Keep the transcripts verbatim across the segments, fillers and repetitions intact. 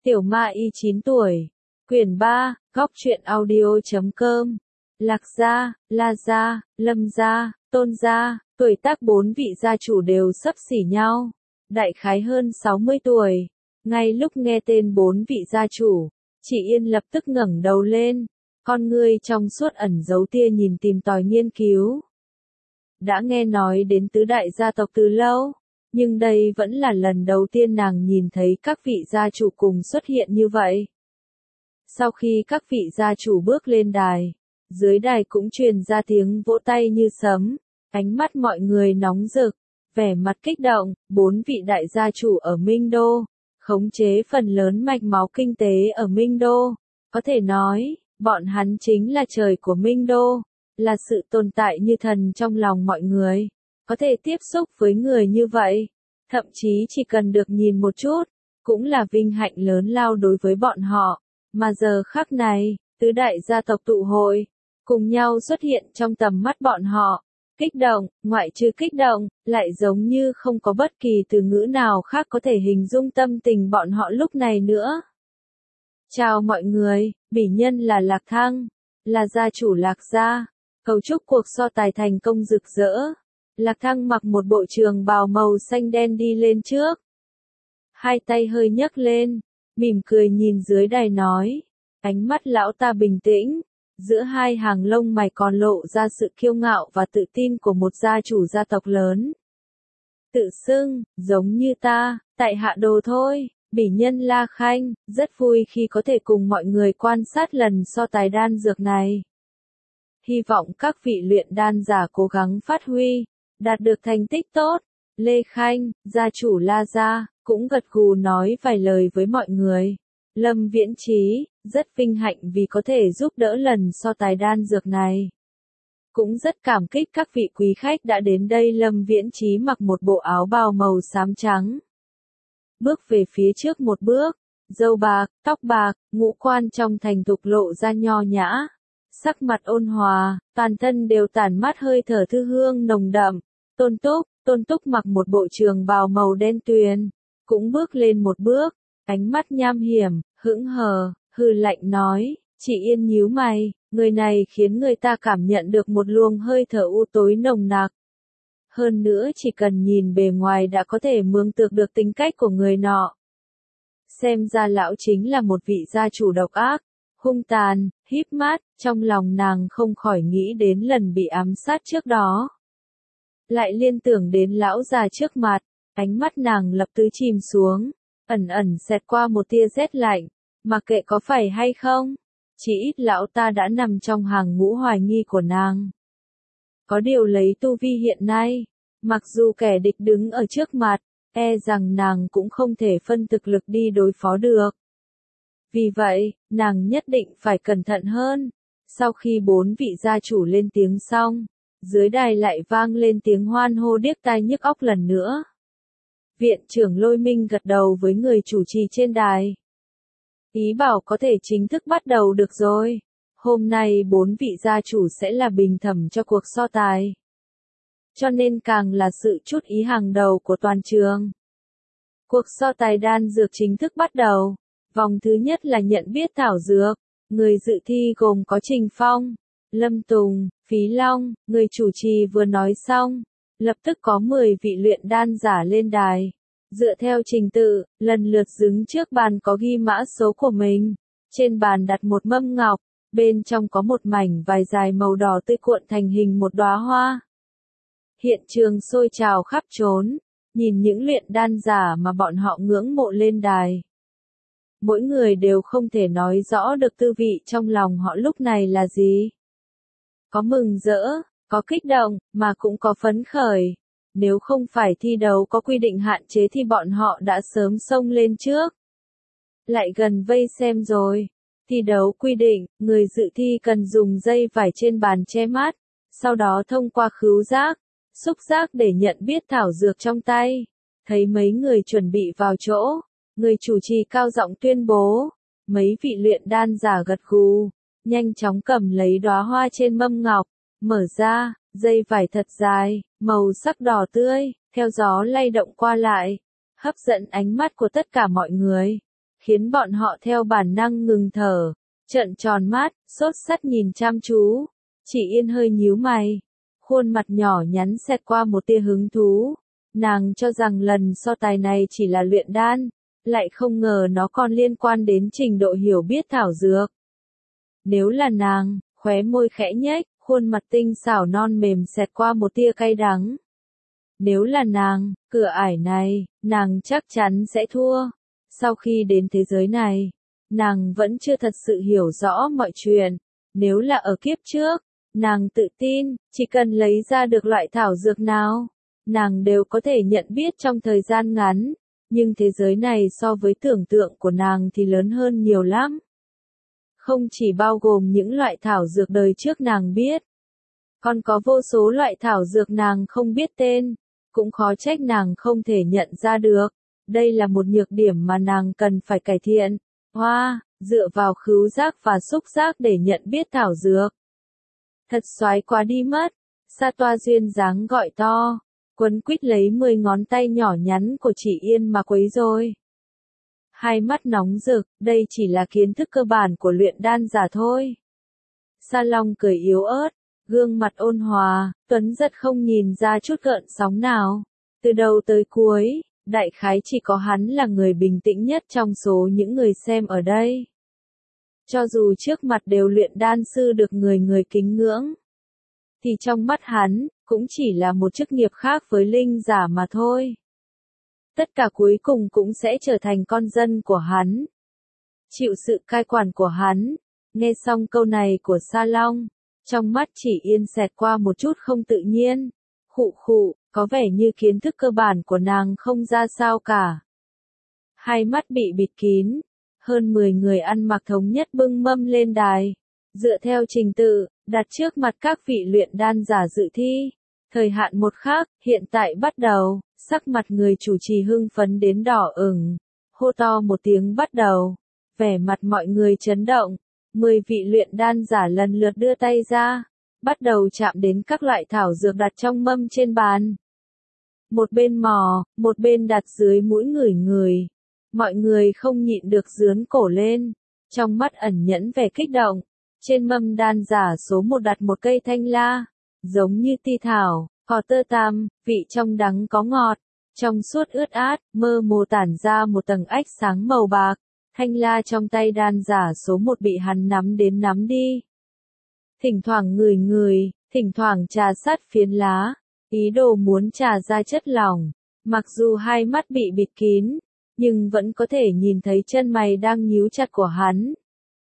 Tiểu Ma Y chín tuổi. Quyển ba, góc truyện audio chấm com. Lạc gia, La gia, Lâm gia, Tôn gia, tuổi tác bốn vị gia chủ đều xấp xỉ nhau, đại khái hơn sáu mươi tuổi. Ngay lúc nghe tên bốn vị gia chủ, chị Yên lập tức ngẩng đầu lên, con ngươi trong suốt ẩn giấu tia nhìn tìm tòi nghiên cứu. Đã nghe nói đến tứ đại gia tộc từ lâu, nhưng đây vẫn là lần đầu tiên nàng nhìn thấy các vị gia chủ cùng xuất hiện như vậy. Sau khi các vị gia chủ bước lên đài, dưới đài cũng truyền ra tiếng vỗ tay như sấm, ánh mắt mọi người nóng rực, vẻ mặt kích động. Bốn vị đại gia chủ ở Minh Đô, khống chế phần lớn mạch máu kinh tế ở Minh Đô, có thể nói, bọn hắn chính là trời của Minh Đô, là sự tồn tại như thần trong lòng mọi người. Có thể tiếp xúc với người như vậy, thậm chí chỉ cần được nhìn một chút, cũng là vinh hạnh lớn lao đối với bọn họ. Mà giờ khắc này, tứ đại gia tộc tụ hội, cùng nhau xuất hiện trong tầm mắt bọn họ. Kích động, ngoại trừ kích động, lại giống như không có bất kỳ từ ngữ nào khác có thể hình dung tâm tình bọn họ lúc này nữa. Chào mọi người, bỉ nhân là Lạc Thăng, là gia chủ Lạc gia, cầu chúc cuộc so tài thành công rực rỡ. Lạc Thăng mặc một bộ trường bào màu xanh đen đi lên trước. Hai tay hơi nhấc lên, mỉm cười nhìn dưới đài nói, ánh mắt lão ta bình tĩnh, giữa hai hàng lông mày còn lộ ra sự kiêu ngạo và tự tin của một gia chủ gia tộc lớn. Tự xưng, giống như ta, tại hạ đồ thôi, bỉ nhân La Khanh, rất vui khi có thể cùng mọi người quan sát lần so tài đan dược này. Hy vọng các vị luyện đan giả cố gắng phát huy, đạt được thành tích tốt. Lê Khanh, gia chủ La gia, cũng gật gù nói vài lời với mọi người. Lâm Viễn Chí, rất vinh hạnh vì có thể giúp đỡ lần so tài đan dược này. Cũng rất cảm kích các vị quý khách đã đến đây. Lâm Viễn Chí mặc một bộ áo bào màu xám trắng. Bước về phía trước một bước, râu bạc, tóc bạc, ngũ quan trong thành thục lộ ra nho nhã. Sắc mặt ôn hòa, toàn thân đều tản mát hơi thở thư hương nồng đậm. Tôn Túc, Tôn Túc mặc một bộ trường bào màu đen tuyền, cũng bước lên một bước, ánh mắt nham hiểm, hững hờ, hừ lạnh nói, chị Yên nhíu mày, người này khiến người ta cảm nhận được một luồng hơi thở u tối nồng nặc. Hơn nữa chỉ cần nhìn bề ngoài đã có thể mường tượng được tính cách của người nọ. Xem ra lão chính là một vị gia chủ độc ác, hung tàn, híp mắt, trong lòng nàng không khỏi nghĩ đến lần bị ám sát trước đó. Lại liên tưởng đến lão già trước mặt, ánh mắt nàng lập tức chìm xuống, ẩn ẩn xẹt qua một tia rét lạnh, mặc kệ có phải hay không, chỉ ít lão ta đã nằm trong hàng ngũ hoài nghi của nàng. Có điều lấy tu vi hiện nay, mặc dù kẻ địch đứng ở trước mặt, e rằng nàng cũng không thể phân thực lực đi đối phó được. Vì vậy, nàng nhất định phải cẩn thận hơn. Sau khi bốn vị gia chủ lên tiếng xong, dưới đài lại vang lên tiếng hoan hô điếc tai nhức óc lần nữa. Viện trưởng Lôi Minh gật đầu với người chủ trì trên đài. Ý bảo có thể chính thức bắt đầu được rồi. Hôm nay bốn vị gia chủ sẽ là bình thẩm cho cuộc so tài. Cho nên càng là sự chút ý hàng đầu của toàn trường. Cuộc so tài đan dược chính thức bắt đầu. Vòng thứ nhất là nhận biết thảo dược. Người dự thi gồm có Trình Phong, Lâm Tùng, Phí Long. Người chủ trì vừa nói xong, lập tức có mười vị luyện đan giả lên đài. Dựa theo trình tự, lần lượt đứng trước bàn có ghi mã số của mình. Trên bàn đặt một mâm ngọc, bên trong có một mảnh vải dài màu đỏ tươi cuộn thành hình một đóa hoa. Hiện trường sôi trào khắp trốn, nhìn những luyện đan giả mà bọn họ ngưỡng mộ lên đài. Mỗi người đều không thể nói rõ được tư vị trong lòng họ lúc này là gì. Có mừng rỡ, có kích động, mà cũng có phấn khởi. Nếu không phải thi đấu có quy định hạn chế thì bọn họ đã sớm xông lên trước. Lại gần vây xem rồi. Thi đấu quy định, người dự thi cần dùng dây vải trên bàn che mắt, sau đó thông qua khứu giác, xúc giác để nhận biết thảo dược trong tay. Thấy mấy người chuẩn bị vào chỗ, người chủ trì cao giọng tuyên bố. Mấy vị luyện đan giả gật gù, nhanh chóng cầm lấy đóa hoa trên mâm ngọc, mở ra, dây vải thật dài, màu sắc đỏ tươi, theo gió lay động qua lại, hấp dẫn ánh mắt của tất cả mọi người. khiến bọn họ theo bản năng ngừng thở, trợn tròn mắt, sốt sắt nhìn chăm chú. Chỉ Yên hơi nhíu mày, khuôn mặt nhỏ nhắn xẹt qua một tia hứng thú. Nàng cho rằng lần so tài này chỉ là luyện đan, lại không ngờ nó còn liên quan đến trình độ hiểu biết thảo dược. Nếu là nàng, khóe môi khẽ nhếch, khuôn mặt tinh xảo non mềm xẹt qua một tia cay đắng. Nếu là nàng, cửa ải này, nàng chắc chắn sẽ thua. Sau khi đến thế giới này, nàng vẫn chưa thật sự hiểu rõ mọi chuyện. Nếu là ở kiếp trước, nàng tự tin, chỉ cần lấy ra được loại thảo dược nào, nàng đều có thể nhận biết trong thời gian ngắn. Nhưng thế giới này so với tưởng tượng của nàng thì lớn hơn nhiều lắm. Không chỉ bao gồm những loại thảo dược đời trước nàng biết, còn có vô số loại thảo dược nàng không biết tên, cũng khó trách nàng không thể nhận ra được. Đây là một nhược điểm mà nàng cần phải cải thiện. Hoa, dựa vào khứu giác và xúc giác để nhận biết thảo dược. Thật xoái quá đi mất. Sa Toa duyên dáng gọi to, quấn quýt lấy mười ngón tay nhỏ nhắn của Chỉ Yên mà quấy rối. Hai mắt nóng rực, đây chỉ là kiến thức cơ bản của luyện đan giả thôi. Sa Long cười yếu ớt, gương mặt ôn hòa, tuấn giật không nhìn ra chút gợn sóng nào. Từ đầu tới cuối, đại khái chỉ có hắn là người bình tĩnh nhất trong số những người xem ở đây. Cho dù trước mặt đều luyện đan sư được người người kính ngưỡng, thì trong mắt hắn, cũng chỉ là một chức nghiệp khác với linh giả mà thôi. Tất cả cuối cùng cũng sẽ trở thành con dân của hắn, chịu sự cai quản của hắn. Nghe xong câu này của Sa Long, trong mắt Chỉ Yên xẹt qua một chút không tự nhiên. Khụ khụ, có vẻ như kiến thức cơ bản của nàng không ra sao cả. Hai mắt bị bịt kín, hơn mười người ăn mặc thống nhất bưng mâm lên đài. Dựa theo trình tự, đặt trước mặt các vị luyện đan giả dự thi. Thời hạn một khác, hiện tại bắt đầu. Sắc mặt người chủ trì hưng phấn đến đỏ ửng, hô to một tiếng bắt đầu. Vẻ mặt mọi người chấn động, mười vị luyện đan giả lần lượt đưa tay ra, bắt đầu chạm đến các loại thảo dược đặt trong mâm trên bàn. Một bên mò, một bên đặt dưới mũi ngửi ngửi. Mọi người không nhịn được rướn cổ lên, trong mắt ẩn nhẫn vẻ kích động. Trên mâm đan giả số một đặt một cây thanh la, giống như ti thảo. Cỏ tơ tam, vị trong đắng có ngọt, trong suốt ướt át, mơ hồ tản ra một tầng ách sáng màu bạc. Thanh la trong tay đan giả số một bị hắn nắm đến nắm đi. Thỉnh thoảng ngửi ngửi, thỉnh thoảng trà sát phiến lá, ý đồ muốn trà ra chất lỏng. Mặc dù hai mắt bị bịt kín, nhưng vẫn có thể nhìn thấy chân mày đang nhíu chặt của hắn.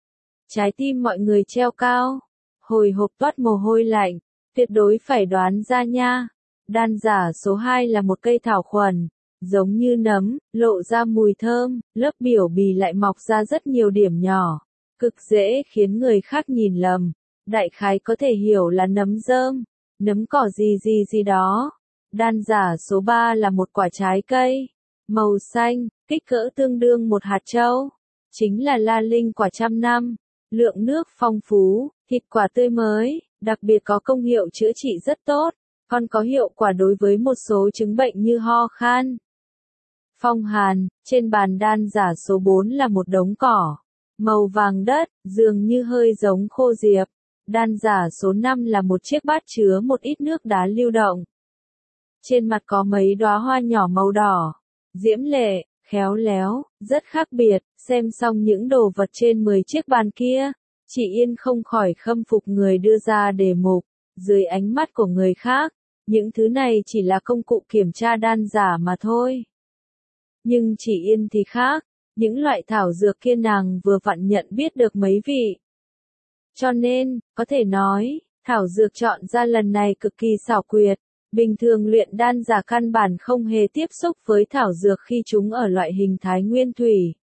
Trái tim mọi người treo cao, hồi hộp toát mồ hôi lạnh. Tuyệt đối phải đoán ra nha. Đan giả số hai là một cây thảo khuẩn, giống như nấm, lộ ra mùi thơm, lớp biểu bì lại mọc ra rất nhiều điểm nhỏ, cực dễ khiến người khác nhìn lầm. Đại khái có thể hiểu là nấm rơm, nấm cỏ gì gì gì đó. Đan giả số ba là một quả trái cây, màu xanh, kích cỡ tương đương một hạt châu. Chính là la linh quả trăm năm, lượng nước phong phú, thịt quả tươi mới. Đặc biệt có công hiệu chữa trị rất tốt, còn có hiệu quả đối với một số chứng bệnh như ho khan, phong hàn. Trên bàn đan giả số bốn là một đống cỏ, màu vàng đất, dường như hơi giống khô diệp. Đan giả số năm là một chiếc bát chứa một ít nước đá lưu động. Trên mặt có mấy đóa hoa nhỏ màu đỏ, diễm lệ, khéo léo, rất khác biệt. Xem xong những đồ vật trên mười chiếc bàn kia, Chỉ Yên không khỏi khâm phục người đưa ra đề mục. Dưới ánh mắt của người khác, những thứ này chỉ là công cụ kiểm tra đan giả mà thôi. Nhưng Chỉ Yên thì khác, những loại thảo dược kia nàng vừa vặn nhận biết được mấy vị. Cho nên, có thể nói, thảo dược chọn ra lần này cực kỳ xảo quyệt. Bình thường luyện đan giả căn bản không hề tiếp xúc với thảo dược khi chúng ở loại hình thái nguyên thủy,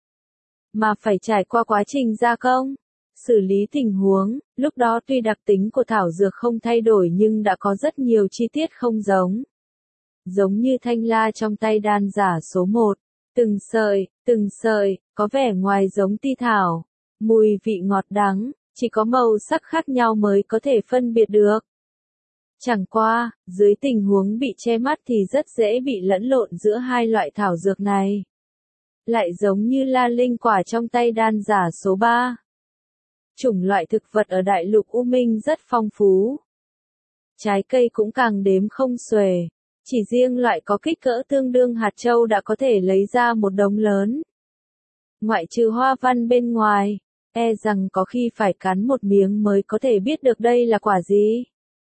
mà phải trải qua quá trình gia công, xử lý tình huống. Lúc đó tuy đặc tính của thảo dược không thay đổi nhưng đã có rất nhiều chi tiết không giống. Giống như thanh la trong tay đan giả số một, từng sợi, từng sợi, có vẻ ngoài giống ti thảo, mùi vị ngọt đắng, chỉ có màu sắc khác nhau mới có thể phân biệt được. Chẳng qua, dưới tình huống bị che mắt thì rất dễ bị lẫn lộn giữa hai loại thảo dược này. lại giống như la linh quả trong tay đan giả số ba. Chủng loại thực vật ở đại lục U Minh rất phong phú. Trái cây cũng càng đếm không xuể. Chỉ riêng loại có kích cỡ tương đương hạt châu đã có thể lấy ra một đống lớn. Ngoại trừ hoa văn bên ngoài, e rằng có khi phải cắn một miếng mới có thể biết được đây là quả gì.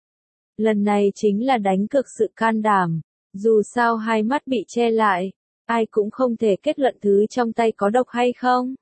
Lần này chính là đánh cược sự can đảm. Dù sao hai mắt bị che lại, ai cũng không thể kết luận thứ trong tay có độc hay không.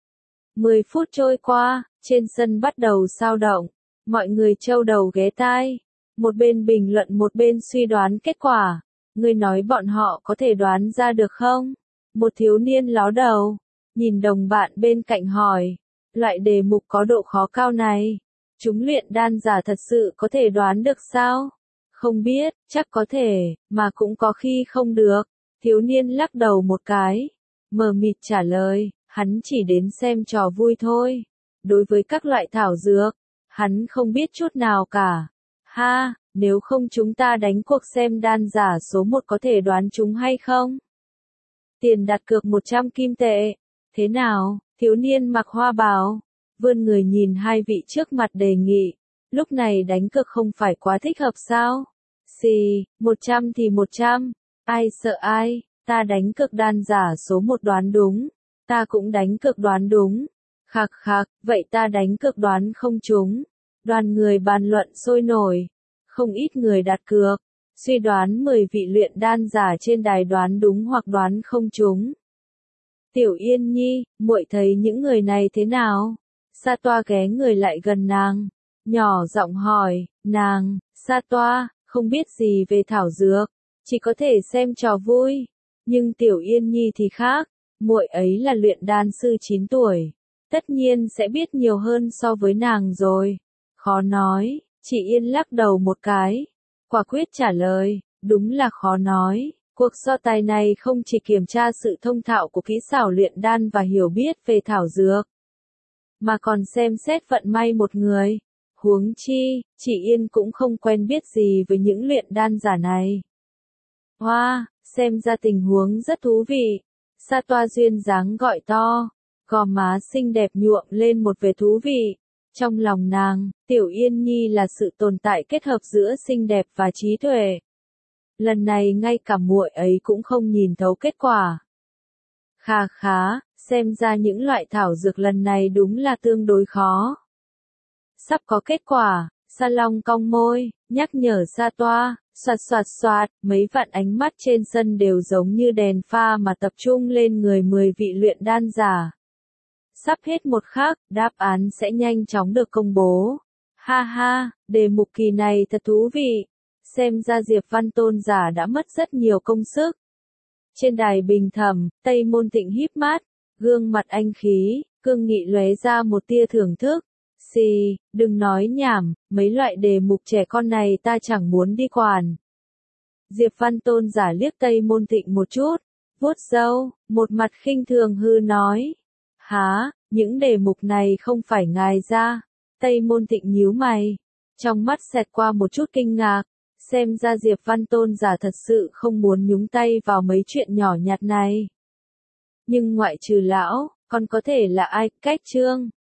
Mười phút trôi qua, trên sân bắt đầu xao động. Mọi người trâu đầu ghé tai. Một bên bình luận một bên suy đoán kết quả. Ngươi nói bọn họ có thể đoán ra được không? Một thiếu niên ló đầu, nhìn đồng bạn bên cạnh hỏi. Loại đề mục có độ khó cao này, chúng luyện đan giả thật sự có thể đoán được sao? Không biết, chắc có thể, mà cũng có khi không được. Thiếu niên lắc đầu một cái, mờ mịt trả lời, hắn chỉ đến xem trò vui thôi. Đối với các loại thảo dược, hắn không biết chút nào cả. Ha, nếu không chúng ta đánh cuộc xem đan giả số một có thể đoán chúng hay không? Tiền đặt cược một trăm kim tệ. Thế nào, thiếu niên mặc hoa bào, vươn người nhìn hai vị trước mặt đề nghị. Lúc này đánh cược không phải quá thích hợp sao? Xì, một trăm thì một trăm. Ai sợ ai, ta đánh cược đan giả số một đoán đúng. Ta cũng đánh cược đoán đúng. Khạc khạc, vậy ta đánh cược đoán không trúng. Đoàn người bàn luận sôi nổi. Không ít người đặt cược. Suy đoán mười vị luyện đan giả trên đài đoán đúng hoặc đoán không trúng. Tiểu Yên Nhi, muội thấy những người này thế nào? Sa Toa ghé người lại gần nàng, nhỏ giọng hỏi, nàng, Sa Toa, không biết gì về thảo dược, chỉ có thể xem trò vui. Nhưng Tiểu Yên Nhi thì khác, muội ấy là luyện đan sư chín tuổi, tất nhiên sẽ biết nhiều hơn so với nàng rồi. Khó nói, chị Yên lắc đầu một cái, quả quyết trả lời, đúng là khó nói. Cuộc so tài này không chỉ kiểm tra sự thông thạo của kỹ xảo luyện đan và hiểu biết về thảo dược, mà còn xem xét vận may một người. Huống chi, chị Yên cũng không quen biết gì với những luyện đan giả này. Hoa, xem ra tình huống rất thú vị. Sa Toa duyên dáng gọi to, gò má xinh đẹp nhuộm lên một vẻ thú vị. Trong lòng nàng, Tiểu Yên Nhi là sự tồn tại kết hợp giữa xinh đẹp và trí tuệ. Lần này ngay cả muội ấy cũng không nhìn thấu kết quả. Khá khá, xem ra những loại thảo dược lần này đúng là tương đối khó. Sắp có kết quả, Sa Long cong môi, nhắc nhở Sa Toa, xoạt xoạt xoạt, mấy vạn ánh mắt trên sân đều giống như đèn pha mà tập trung lên người mười vị luyện đan giả. Sắp hết một khắc, đáp án sẽ nhanh chóng được công bố. Ha ha, đề mục kỳ này thật thú vị. Xem ra Diệp Văn Tôn giả đã mất rất nhiều công sức. Trên đài bình thẩm, Tây Môn Tịnh híp mắt, gương mặt anh khí, cương nghị lóe ra một tia thưởng thức. Xì, đừng nói nhảm, mấy loại đề mục trẻ con này ta chẳng muốn đi quản. Diệp Văn Tôn giả liếc Tây Môn Tịnh một chút, vuốt râu, một mặt khinh thường hư nói. Há, những đề mục này không phải ngài ra. Tây Môn Tịnh nhíu mày, trong mắt xẹt qua một chút kinh ngạc. Xem ra Diệp Văn Tôn giả thật sự không muốn nhúng tay vào mấy chuyện nhỏ nhặt này. Nhưng ngoại trừ lão, còn có thể là ai? Cách Trương,